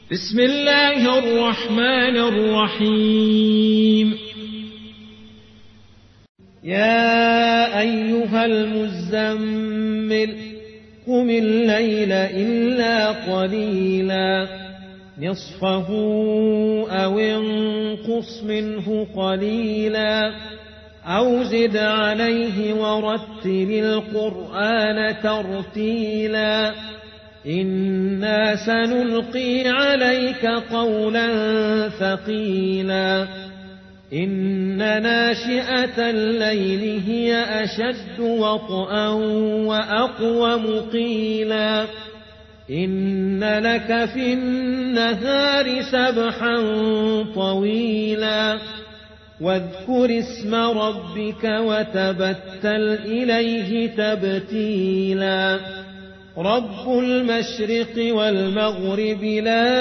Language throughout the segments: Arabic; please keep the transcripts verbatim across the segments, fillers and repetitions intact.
بسم الله الرحمن الرحيم. يا أيها المزمل قم الليل إلا قليلا نصفه أو انقص منه قليلا أو زد عليه ورتل القرآن ترتيلا إنا سنلقي عليك قولا ثقيلا إن ناشئة الليل هي أشد وطئا وأقوم قيلا إن لك في النهار سبحا طويلا واذكر اسم ربك وتبتل إليه تبتيلا رب المشرق والمغرب لا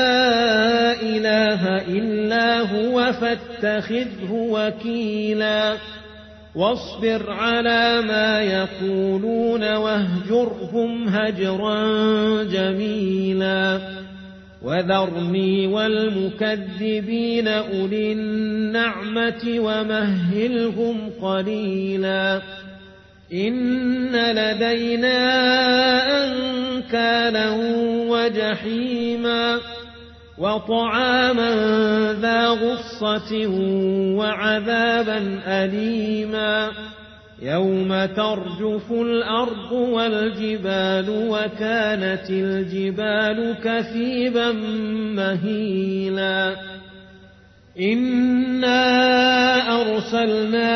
إله إلا هو فاتخذه وكيلا واصبر على ما يقولون واهجرهم هجرا جميلا وذرني والمكذبين أولي النعمة ومهلهم قليلا إن لدينا أنكالا وجحيما وطعاما ذا غصة وعذابا أليما يوم ترجف الأرض والجبال وكانت الجبال كثيبا مهيلا إنا أرسلنا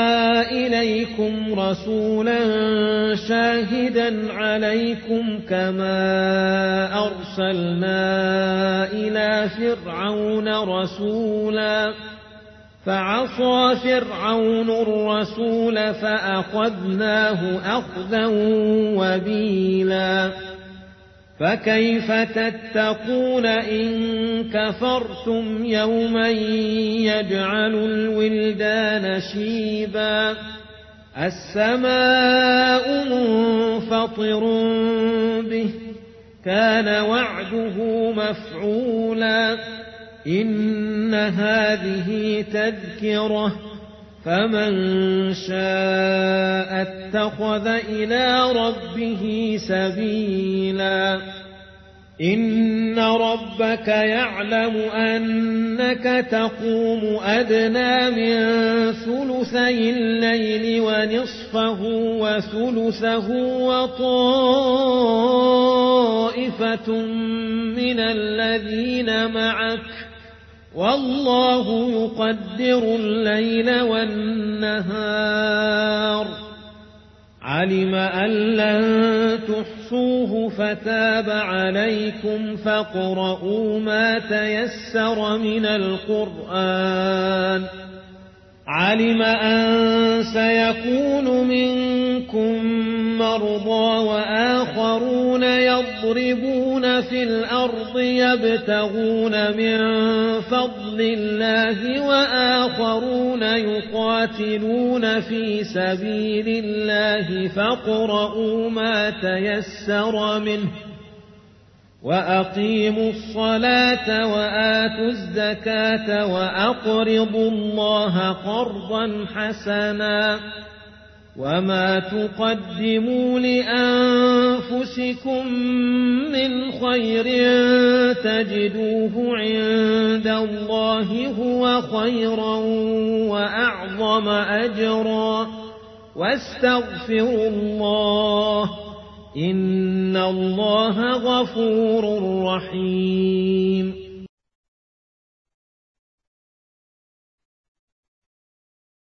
إليكم رسولا شاهدا عليكم كما أرسلنا إلى فرعون رسولا فعصى فرعون الرسول فأخذناه أخذا وبيلا فكيف تتقون إن كفرتم يوما يجعل الولدان شيبا السماء منفطر به كان وعده مفعولا إن هذه تذكرة فمن شاء اتخذ إلى ربه سبيلا إن ربك يعلم أنك تقوم أدنى من ثلثي الليل ونصفه وثلثه وطائفة من الذين معك والله يقدر الليل والنهار علم أن لن تحصوه فتاب عليكم فاقرؤوا ما تيسر من القرآن علم أن سيكون منكم مرضى وآخرون يضربون في الأرض يبتغون من فضل الله وآخرون يقاتلون في سبيل الله فاقرؤوا ما تيسر منه وأقيموا الصلاة وآتوا الزكاة وأقرضوا الله قرضا حسنا وما تقدموا لأنفسكم من خير تجدوه عند الله هو خيرا وأعظم أجرا واستغفروا الله إن الله غفور رحيم